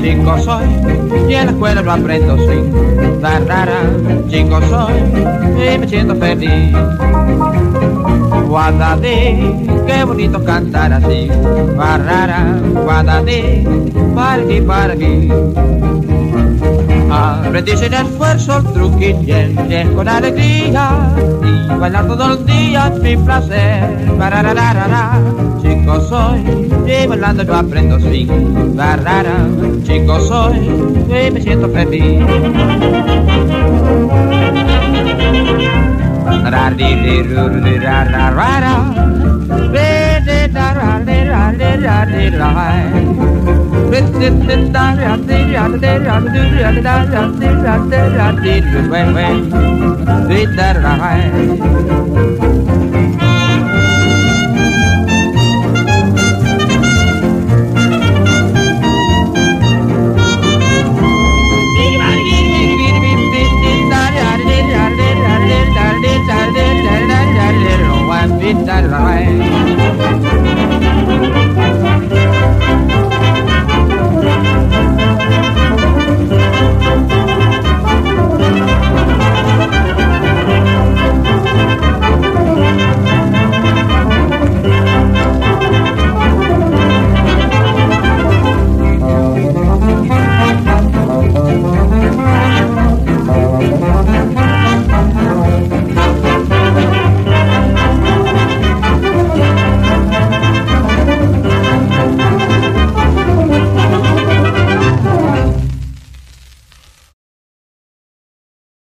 chico soy y en la escuela no aprendo swing. Rara, chico soy y me siento feliz. Guadadí, qué bonito cantar así. Rara, guadadí, para aquí. Aprendí sin esfuerzo el truquillo con alegría y bailar todos los días mi placer. Barararara, chico soy y bailando yo aprendo swing. Barara, chico soy y me siento feliz. Right.